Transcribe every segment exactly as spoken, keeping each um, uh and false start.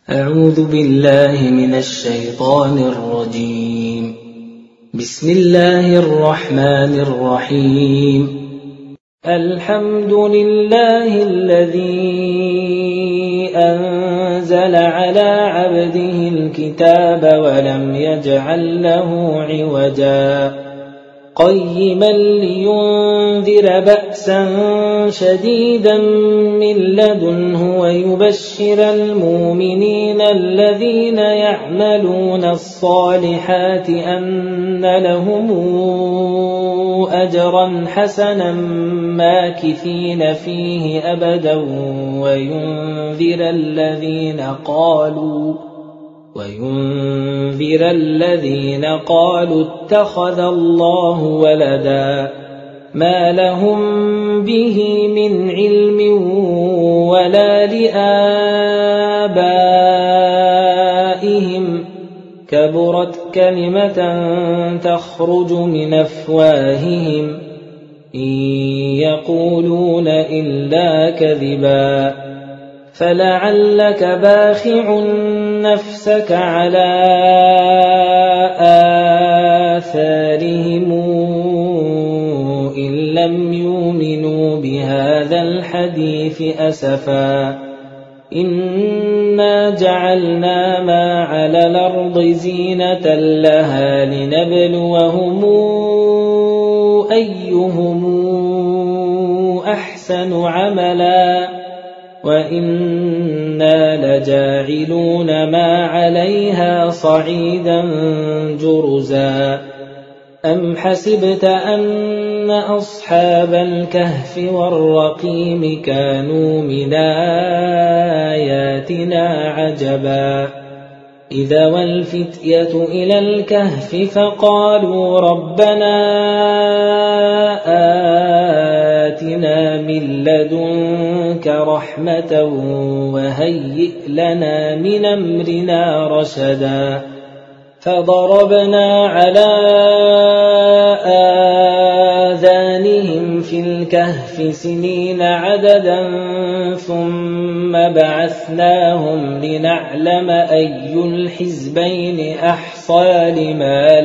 أعوذ بالله من الشيطان الرجيم. بسم الله الرحمن الرحيم. الحمد لله الذي أنزل على عبده الكتاب ولم يجعل له عوجا قيما لينذر بأسا شديدا من لدنه ويبشر المؤمنين الذين يعملون الصالحات أن لهم أجرا حسنا ماكثين فيه أبدا وينذر الذين قالوا وينذر الذين قالوا اتخذ الله ولدا ما لهم به من علم ولا لآبائهم كبرت كلمة تخرج من أفواههم إن يقولون إلا كذبا فلعلك باخع نفسك على آثارهم إن لم يؤمنوا بهذا الحديث أسفا إنا جعلنا ما على الأرض زينة لها لنبلوهم أيهم أحسن عملا وإنا لجاعلون ما عليها صعيدا جرزا أم حسبت أن أصحاب الكهف والرقيم كانوا من آياتنا عجبا إذا والفتية إلى الكهف فقالوا ربنا آتنا من لدنك رحمة وهيئ لنا من أمرنا رشدا فضربنا على آذانهم في الكهف سنين عددا ثم بعثناهم لنعلم أي الحزبين أحصى لما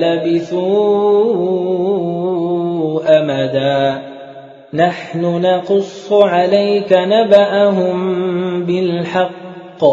لبثوا أمدا نحن نقص عليك نبأهم بالحق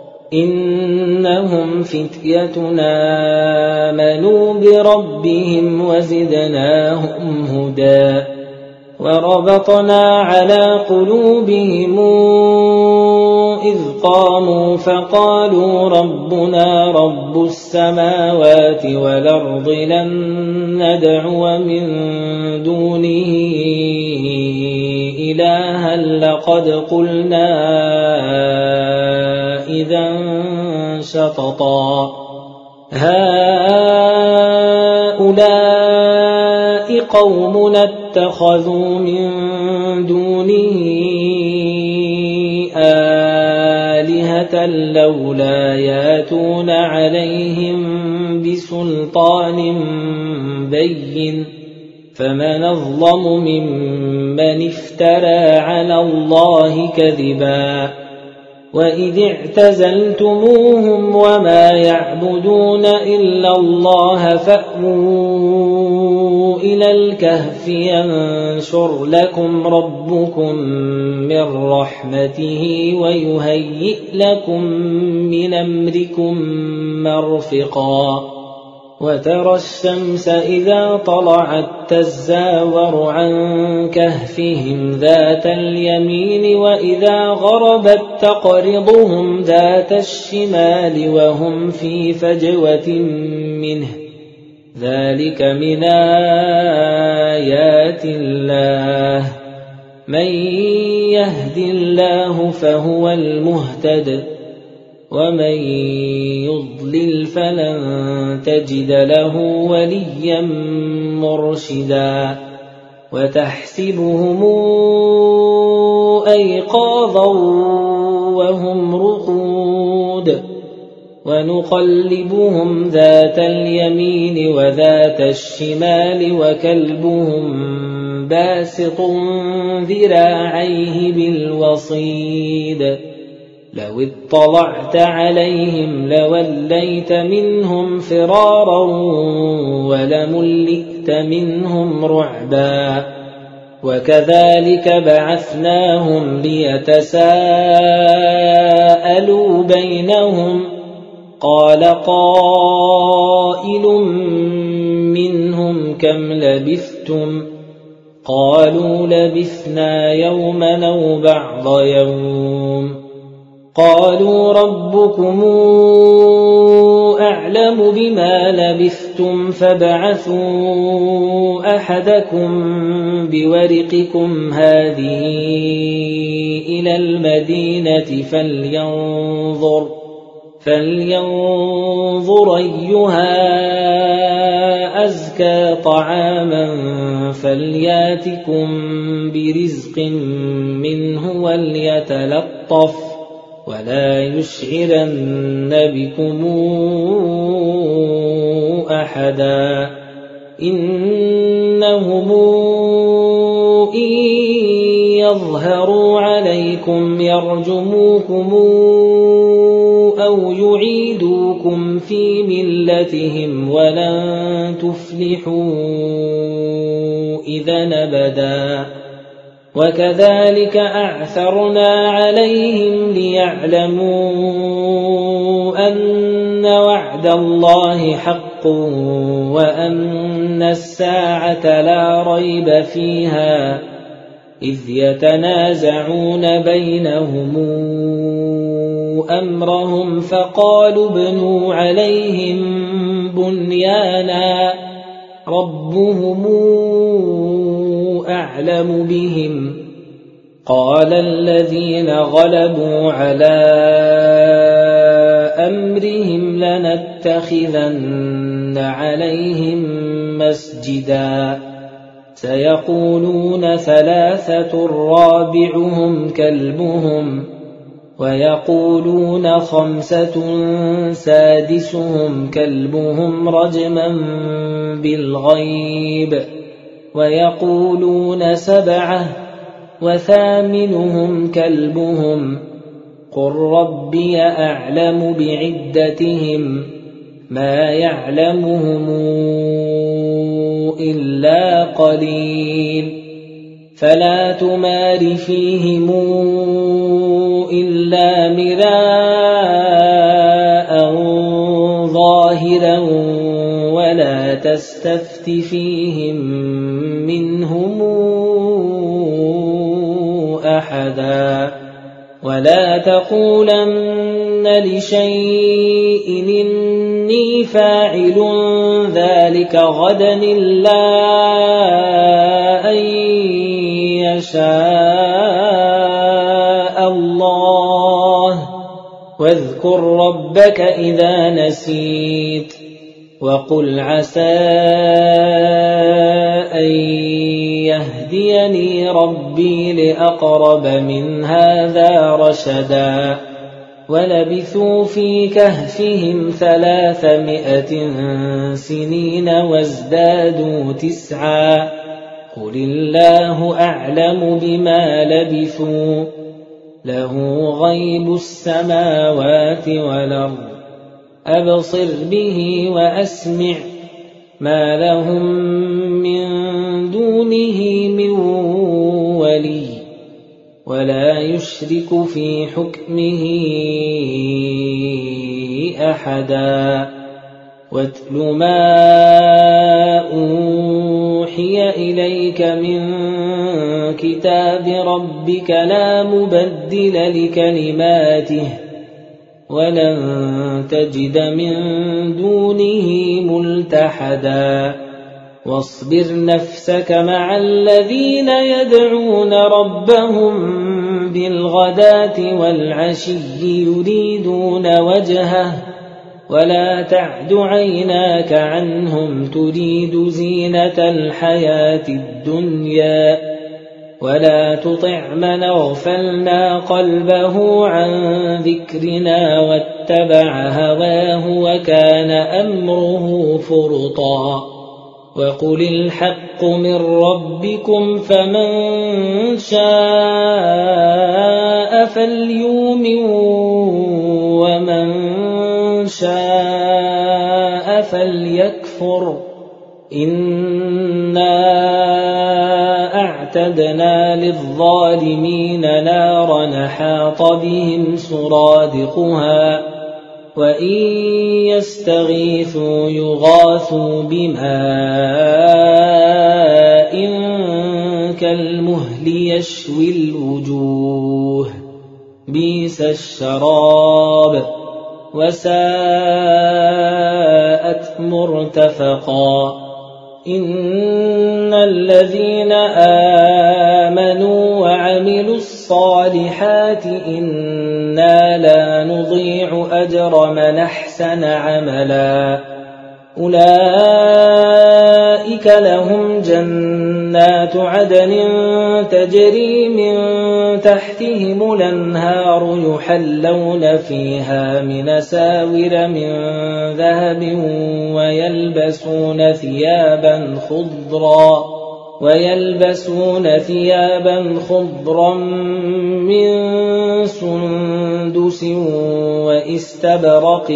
إنهم فتيتنا آمنوا بربهم وزدناهم هدى وربطنا على قلوبهم إذ قاموا فقالوا ربنا رب السماوات والأرض لن ندعو من دونه إلها لقد قلنا إذا شططا هؤلاء قومنا اتخذوا من دونه آلهة لولا ياتون عليهم بسلطان بين فمن أظلم ممن افترى على الله كذبا وإذ اعتزلتموهم وما يعبدون إلا الله فأووا إلى الكهف ينشر لكم ربكم من رحمته ويهيئ لكم من أمركم مرفقا وترى الشمس إذا طلعت تزاور عن كهفهم ذات اليمين وإذا غربت تقرضهم ذات الشمال وهم في فجوة منه ذلك من آيات الله من يهد الله فهو المهتد ومن يضلل فلن تجد له وليا مرشدا وتحسبهم أيقاظا وهم رقود ونقلبهم ذات اليمين وذات الشمال وكلبهم باسط ذراعيه بالوصيد لو اطلعت عليهم لوليت منهم فرارا ولملئت منهم رعبا وكذلك بعثناهم ليتساءلوا بينهم قال قائل منهم كم لبثتم قالوا لبثنا يوما أو بعض يوم قالوا ربكم أعلم بما لبثتم فابعثوا أحدكم بورقكم هذه إلى المدينة فلينظر فلينظر أيها أزكى طعاما فلياتكم برزق منه وليتلطف ولا يشعرن بكم أحدا إنهم إن يظهروا عليكم يرجموكم أو يعيدوكم في ملتهم ولن تفلحوا إذا أبدا وكذلك أعثرنا عليهم ليعلموا أن وعد الله حق وأن الساعة لا ريب فيها إذ يتنازعون بينهم أمرهم فقالوا ابنوا عليهم بنيانا ربهم أعلم بهم قال الذين غلبوا على أمرهم لنتخذن عليهم مسجدا سيقولون ثلاثة رابعهم كلبهم ويقولون خمسة سادسهم كلبهم رجما بالغيب ويقولون سبعة وثامنهم كلبهم قل ربي أعلم بعدتهم ما يعلمهم إلا قليل فلا تمار فيهم إلا مراء ظاهرا ولا تستفت فيهم منهم أحدا ولا تقولن لشيء إني فاعل ذلك غدا إلا أن يشاء الله واذكر ربك إذا نسيت وقل عسى أن يهديني ربي لأقرب من هذا رشدا ولبثوا في كهفهم ثلاثمائة سنين وازدادوا تسعا قل الله أعلم بما لبثوا له غيب السماوات والأرض أبصر به وأسمع ما لهم من دونه من ولي ولا يشرك في حكمه أحدا واتل ما أوحي إليك من كتاب ربك لا مبدل لكلماته ولن تجد من دونه ملتحدا واصبر نفسك مع الذين يدعون ربهم بالغداة والعشي يريدون وجهه ولا تعد عيناك عنهم تريد زينة الحياة الدنيا ولا تطع من اغفلنا قلبه عن ذكرنا واتبع هواه وكان أمره فرطا وقل الحق من ربكم فمن شاء فليؤمن ومن شاء فليكفر إنا أعتدنا للظالمين نارا أحاط بهم سرادقها وإن يستغيثوا يغاثوا بماء كالمهل يشوي الوجوه بئس الشراب وساءت مرتفقا إن الذين آمنوا وعملوا الصالحات إنا لا نضيع أجر من أحسن عملا أولئك لهم جنات عدن تجري من تحتهم الأنهار يحلون فيها من أساور من ذهب ويلبسون ثيابا خضرا ويلبسون ثيابا خضرا من سندس وإستبرق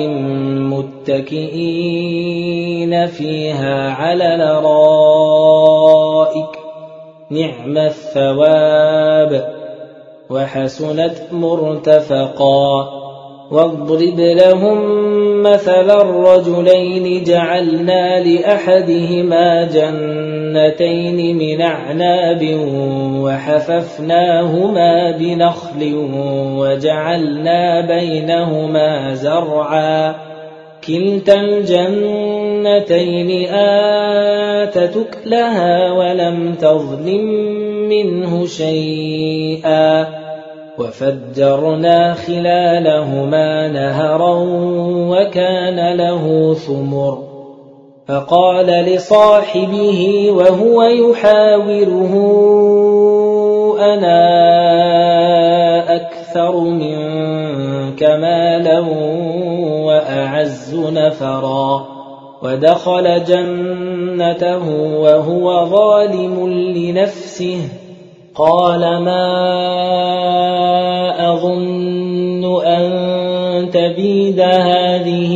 متكئين فيها على الأرائك نعم الثواب وحسنت مرتفقا واضرب لهم مثل الرجلين جعلنا لأحدهما جنتين من أعناب وحففناهما بنخل وجعلنا بينهما زرعا كلتا الجنتين آتت أكلها ولم تظلم منه شيئا وفجرنا خلالهما نهرا وكان له ثمر فقال لصاحبه وهو يحاوره أنا أكثر منك مالا وأعز نفرا ودخل جنته وهو ظالم لنفسه قال ما أظن أن تبيد هذه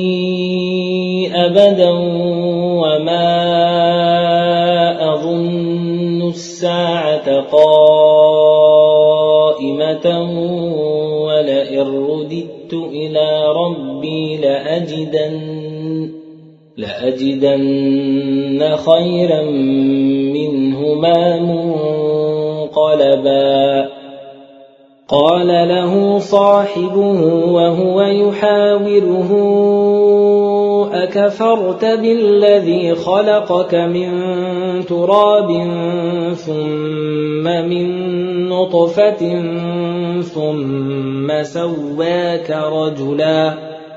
أبدا وما أظن الساعة قائمة ولئن رددت إلى ربي لأجدن لأجدن خيرا منهما منقلبا قال له صاحبه وهو يحاوره أكفرت بالذي خلقك من تراب ثم من نطفة ثم سواك رجلا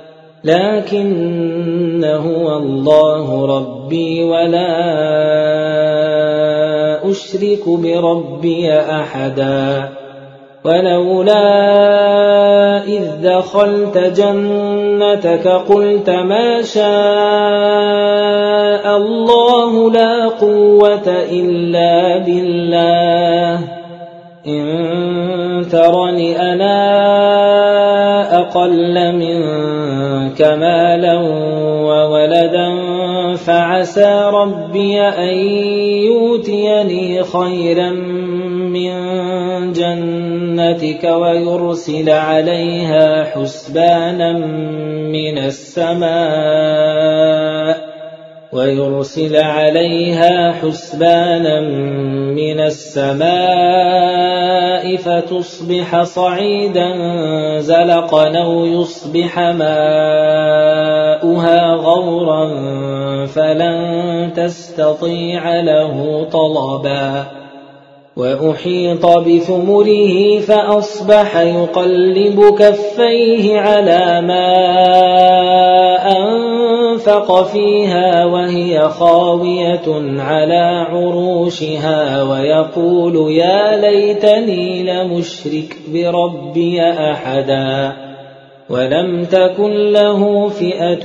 لكن هو الله ربي ولا أشرك بربي أحدا ولولا إذ دخلت جنتك قلت ما شاء الله لا قوة إلا بالله إن ترني أنا أقل منك مالا وولدا فعسى ربي أن يؤتيني خيرا من جنتك ويرسل عليها حسبانا من السماء ويرسل عليها حسبانا من السماء فتصبح صعيدا زلقا أو يصبح ماؤها غورا فلن تستطيع له طلبا وأحيط بثمره فأصبح يقلب كفيه على ما أنفق فيها وهي خاوية على عروشها ويقول يا ليتني لمشرك بربي أحدا ولم تكن له فئة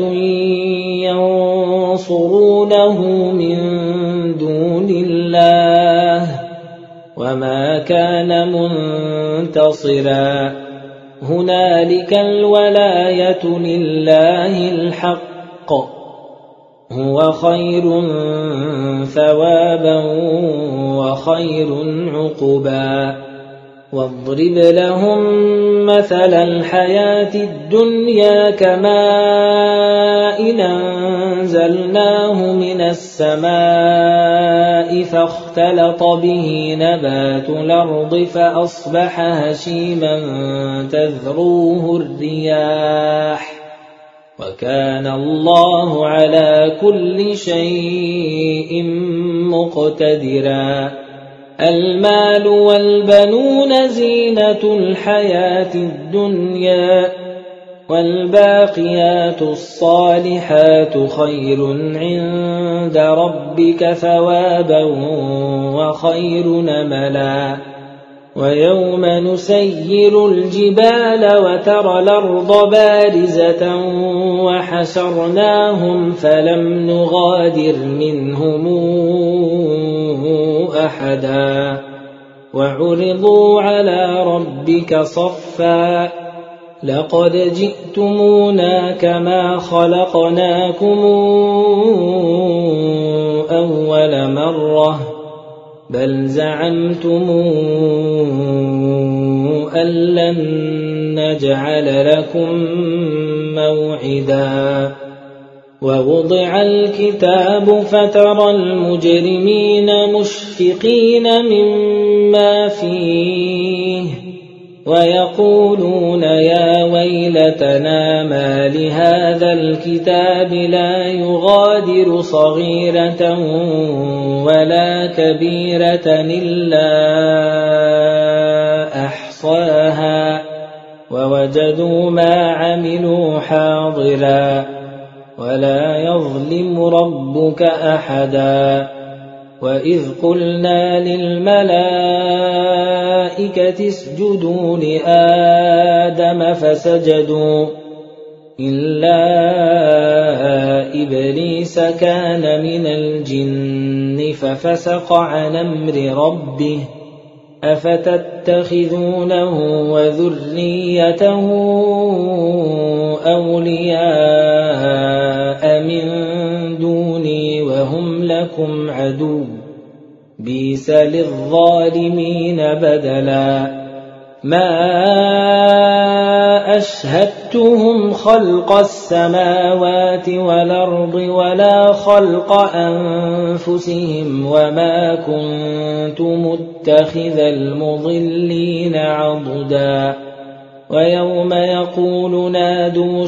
ينصرونه من دون الله وما كان منتصرا هنالك الولاية لله الحق هو خير ثوابا وخير عقبا واضرب لهم مثل الحياة الدنيا كماء أنزلناه من السماء فاختلط به نبات الأرض فأصبح هشيما تذروه الرياح وكان الله على كل شيء مقتدرا المال والبنون زينة الحياة الدنيا والباقيات الصالحات خير عند ربك ثوابا وخير نملا ويوم نسير الجبال وترى الأرض بارزة وحشرناهم فلم نغادر منهم أحدا وعرضوا على ربك صفا لقد جئتمونا كما خلقناكم أول مرة بل زعمتم أن لن نجعل لكم موعدا ووضع الكتاب فترى المجرمين مشفقين مما فيه ويقولون يا ويلتنا ما لهذا الكتاب لا يغادر صغيرة ولا كبيرة إلا أحصاها ووجدوا ما عملوا حاضرا ولا يظلم ربك أحدا وإذ قلنا للملائكة اسجدوا لآدم فسجدوا إلا إبليس كان من الجن ففسق عن أمر ربه أفتتخذونه وذريته أولياء من دوني وهم لكم عدو بئس للظالمين بدلا ما أشهدتهم خلق السماوات والأرض ولا خلق أنفسهم وما كنت متخذ المضلين عضدا ويوم يقول نادوا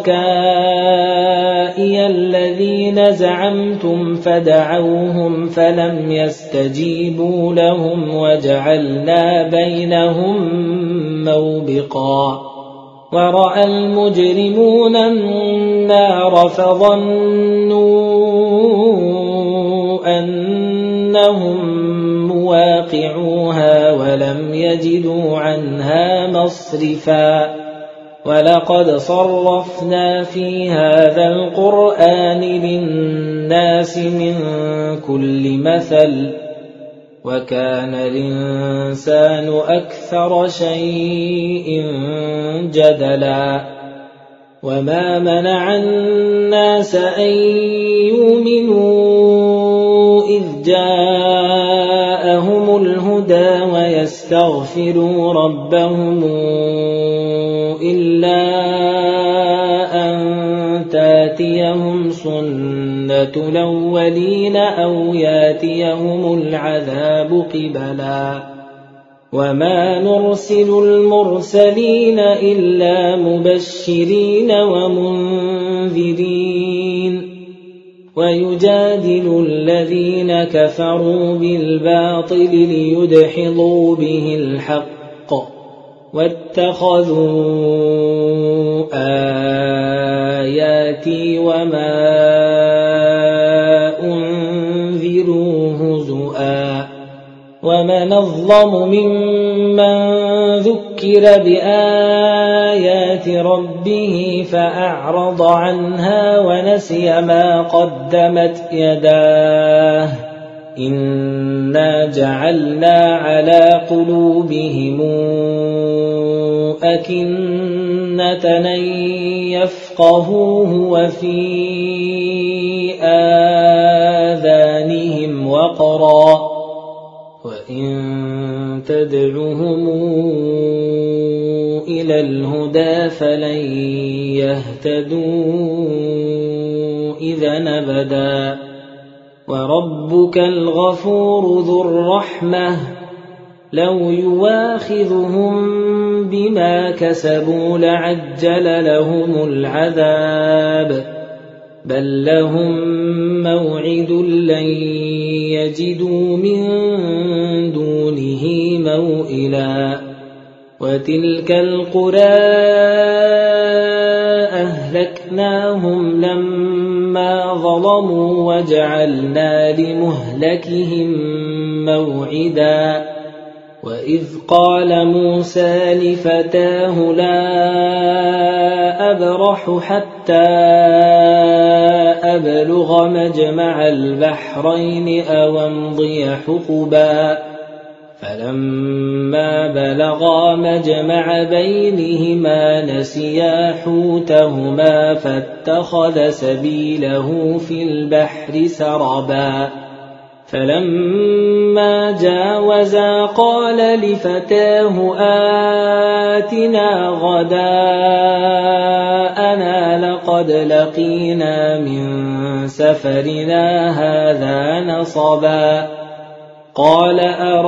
شركائي الذين زعمتم فدعوهم فلم يستجيبوا لهم وجعلنا بينهم موبقا ورأى المجرمون النار فظنوا أنهم مواقعوها ولم يجدوا عنها مصرفا ولقد صرفنا في هذا القرآن للناس من كل مثل وكان الإنسان أكثر شيء جدلا وما منع الناس أن يؤمنوا إذ جاءهم الهدى ويستغفروا ربهم إلا أن تاتيهم سنة الأولين أو ياتيهم العذاب قبلا وما نرسل المرسلين إلا مبشرين ومنذرين ويجادل الذين كفروا بالباطل ليدحضوا به الحق واتخذوا آياتي وما أنذروا هزؤا ومن أظلم ممن ذكر بآيات ربه فأعرض عنها ونسي ما قدمت يداه إنا جعلنا على قلوبهم أكنة أن يفقهوه وفي آذانهم وقرا وإن تدعهم إلى الهدى فلن يهتدوا إذا أبدا وربك الغفور ذو الرحمة لو يواخذهم بما كسبوا لعجل لهم العذاب بل لهم موعد لن يجدوا من دونه موئلا وتلك القرى أهلكناهم لما ظلموا وجعلنا لمهلكهم موعدا وإذ قال موسى لفتاه لا أبرح حتى أبلغ مجمع البحرين أو أمضي حقبا فلما بلغا مجمع بينهما نسيا حوتهما فاتخذ سبيله في البحر سربا فلما جاوزا قال لفتاه آتنا غداءنا لقد لقينا من سفرنا هذا نصبا قال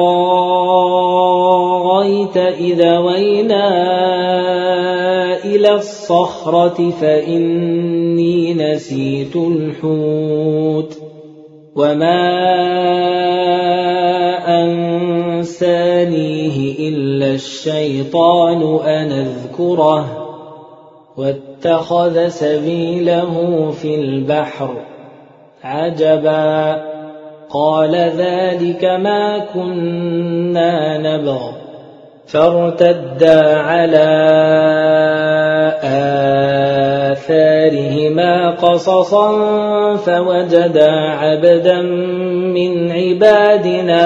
أرايت إذا وينا إلى الصخرة فإني نسيت الحوت وما أنسانيه إلا الشيطان أن أذكره واتخذ سبيله في البحر عجبا قال ذلك ما كنا نبغ فارتدا على آثارهما قصصا فوجدا عبدا من عبادنا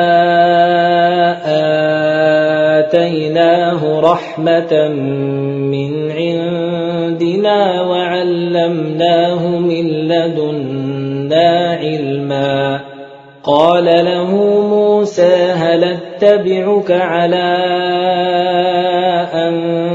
آتيناه رحمة من عندنا وعلمناه من لدنا علما قال له موسى هل اتبعك على أن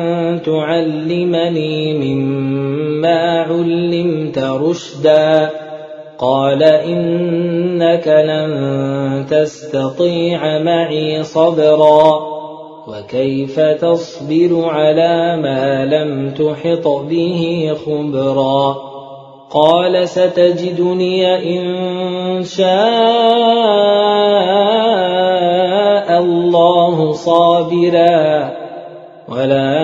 تعلمني مما علمت رشدا قال إنك لن تستطيع معي صبرا وكيف تصبر على ما لم تحط به خبرا قال ستجدني إن شاء الله صابرا ولا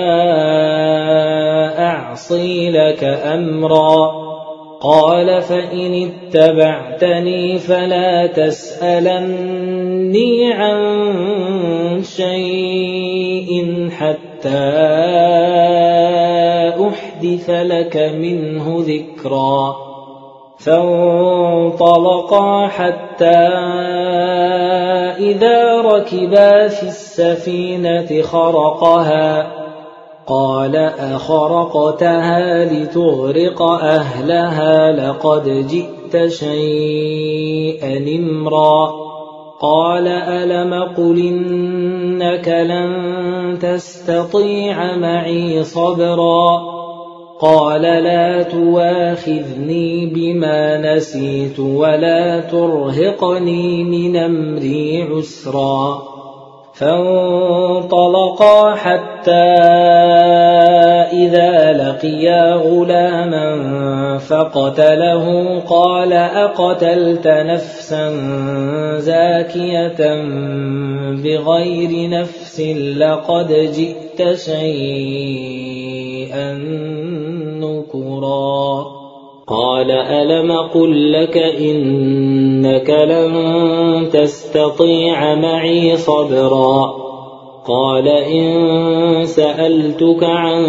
أعصي لك أمرا قال فإن اتبعتني فلا تسألني عن شيء حتى أحدث لك منه ذكرا فانطلقا حتى إذا ركبا في السفينة خرقها قال أخرقتها لتغرق أهلها لقد جئت شيئا إمرا قال ألم قل إنك لن تستطيع معي صبرا قال لا تواخذني بما نسيت ولا ترهقني من أمري عسرا فانطلقا حتى إذا لقيا غلاما فقتله قال أقتلت نفسا زاكية بغير نفس لقد جئت شيئا نكرا قال ألم قل لك إنك لن تستطيع معي صبرا قال إن سألتك عن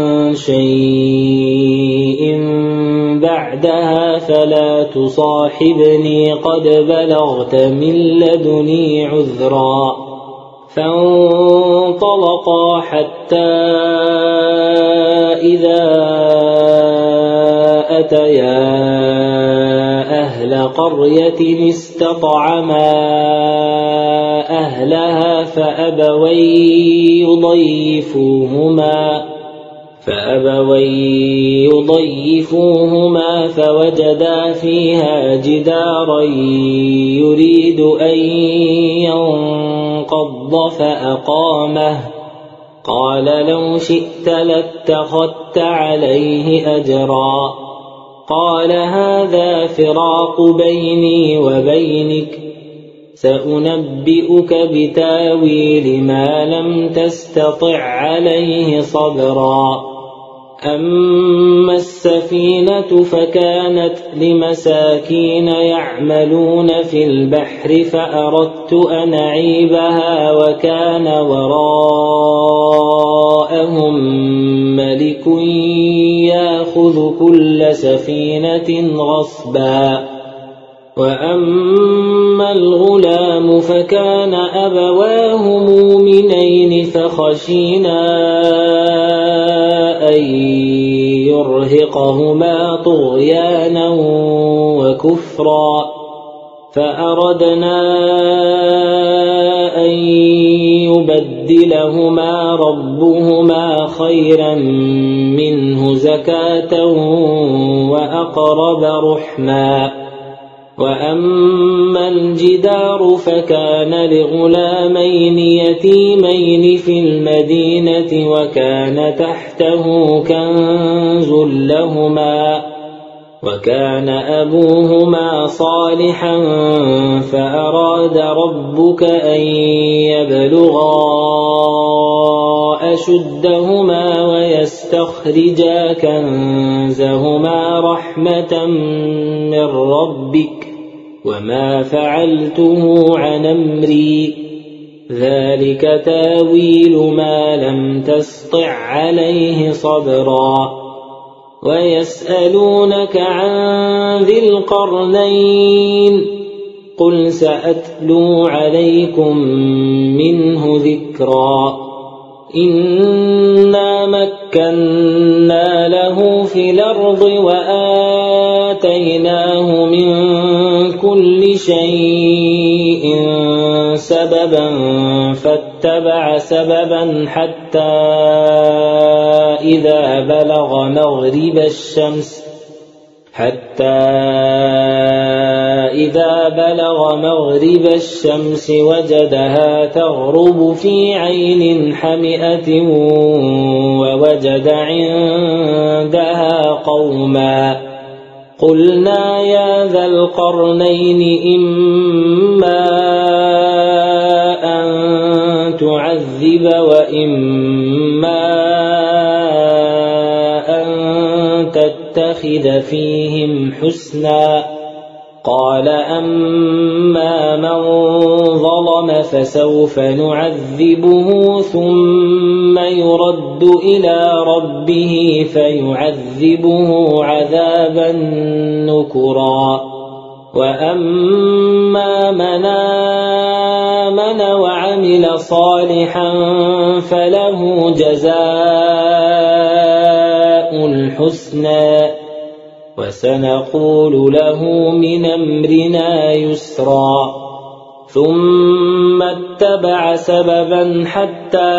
شيء بعدها فلا تصاحبني قد بلغت من لدني عذرا فانطلقا حتى إذا أتيا أهل قرية استطعما أهلها فأبوا يضيفوهما فأبوا يضيفوهما فوجدا فيها جدارا يريد أن ينقض فأقامه قال لو شئت لاتخذت عليه أجرا قال هذا فراق بيني وبينك سأنبئك بتاويل ما لم تستطع عليه صبرا أما السفينة فكانت لمساكين يعملون في البحر فأردت أن أعيبها وكان وراءهم ملك يأخذ كل سفينة غصبا وأما الغلام فكان أبواه مؤمنين فخشينا أن يرهقهما طغيانا وكفرا فأردنا أن يبدلهما ربهما خيرا منه زكاة وأقرب رحما وأما الجدار فكان لغلامين يتيمين في المدينة وكان تحته كنز لهما وكان أبوهما صالحا فأراد ربك أن يبلغا أشدهما ويستخرجا كنزهما رحمة من ربك وما فعلته عن أمري ذلك تاويل ما لم تسطع عليه صبرا ويسألونك عن ذي القرنين قل سأتلو عليكم منه ذكرا إنا مكنا له في الأرض وآتيناه من كل شيء سببا فاتبع سببا حتى إذا بلغ مغرب الشمس حتى إذا بلغ مغرب الشمس وجدها تغرب في عين حمئة ووجد عندها قوما قلنا يا ذا القرنين إما أن تعذب وإما أن تتخذ فيهم حسنا قال أما من ظلم فسوف نعذبه ثم يرد إلى ربه فيعذبه عذابا نكرا وأما من آمن وعمل صالحا فله جزاء الحسنى وسنقول له من أمرنا يسرا ثم اتبع سببا حتى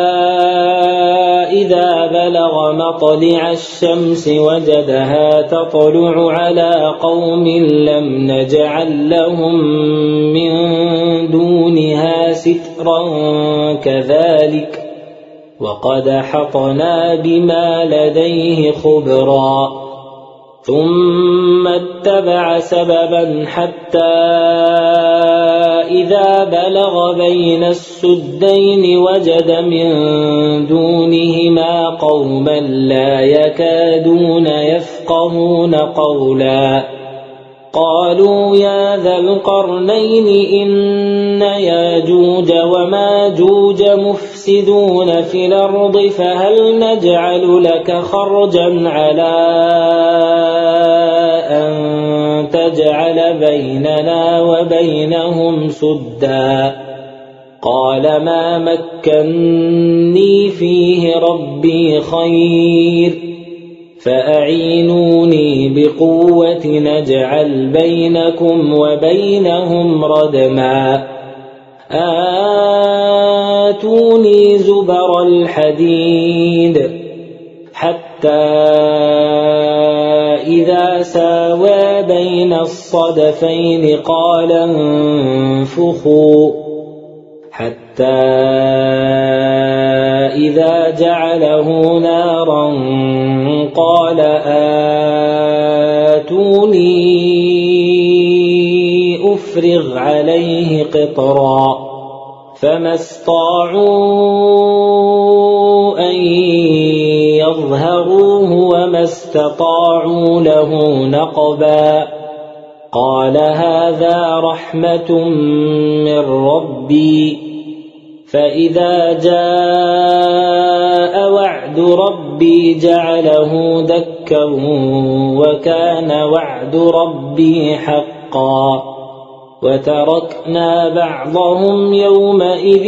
إذا بلغ مطلع الشمس وجدها تطلع على قوم لم نجعل لهم من دونها سترا كذلك وقد أحطنا بما لديه خبرا ثم اتبع سببا حتى إذا بلغ بين السدين وجد من دونهما قوما لا يكادون يفقهون قولا قالوا يا ذا القرنين إن ياجوج وماجوج مفسدون في الأرض فهل نجعل لك خرجا على أن تجعل بيننا وبينهم سدا قال ما مكني فيه ربي خير فأعينوني بقوة نجعل بينكم وبينهم ردما آتوني زبر الحديد حتى إذا ساوى بين الصدفين قال انفخوا حتى إذا جعله نارا قال آتوني أفرغ عليه قطرا فما استطاعوا أن يظهروه وما استطاعوا له نقبا قال هذا رحمة من ربي فإذا جاء وعد ربي جعله دكا وكان وعد ربي حقا وتركنا بعضهم يومئذ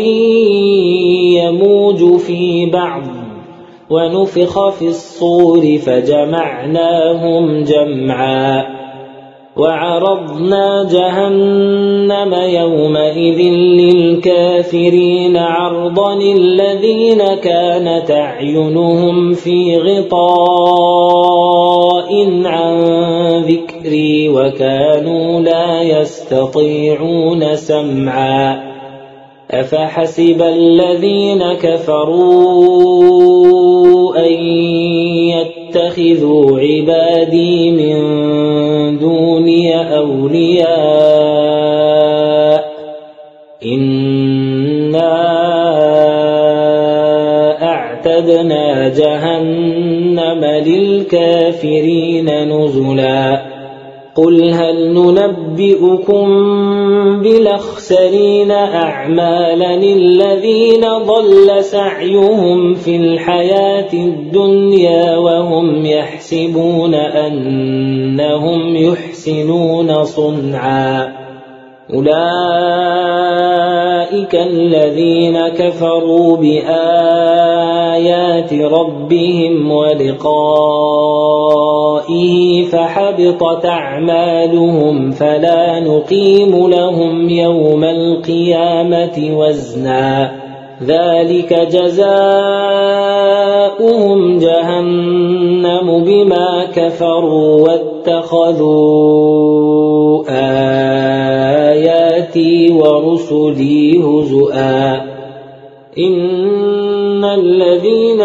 يموج في بعض ونفخ في الصور فجمعناهم جمعا وعرضنا جهنم يومئذ للكافرين عرضا الذين كانت أعينهم في غطاء عن ذكري وكانوا لا يستطيعون سمعا أفحسب الذين كفروا أن يتخذوا عبادي من دوني أولياء إنا أعتدنا جهنم للكافرين نزلا قل هل ننبئكم بالأخسرين أعمالا الذين ضل سعيهم في الحياة الدنيا وهم يحسبون أنهم يحسنون صنعا أولئك الذين كفروا بآيات ربهم ولقائه فحبطت أعمالهم فلا نقيم لهم يوم القيامة وزنا ذلك جزاؤهم جهنم بما كفروا واتخذوا آياتي ورسلي هزؤا إن الذين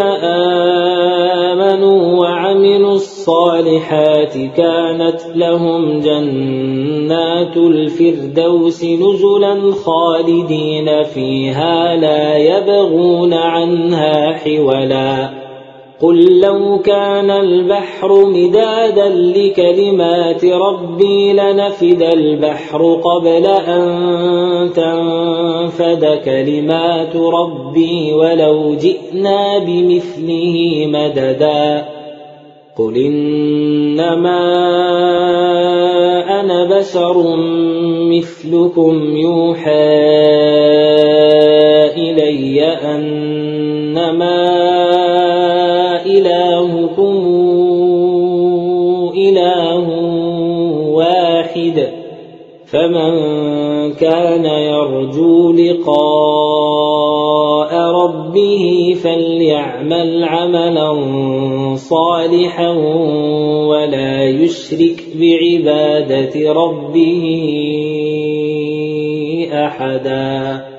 آمنوا وعملوا الصالحات كانت لهم جنات الفردوس نزلا خالدين فيها لا يبغون عنها حولا قل لو كان البحر مدادا لكلمات ربي لنفد البحر قبل أن تنفد كلمات ربي ولو جئنا بمثله مددا قل إنما أنا بشر مثلكم يوحى إلي أنما إلهكم إله واحد فمن كان يرجو لقاء ربه فليعمل عملا صالحا ولا يشرك بعبادة ربه أحدا.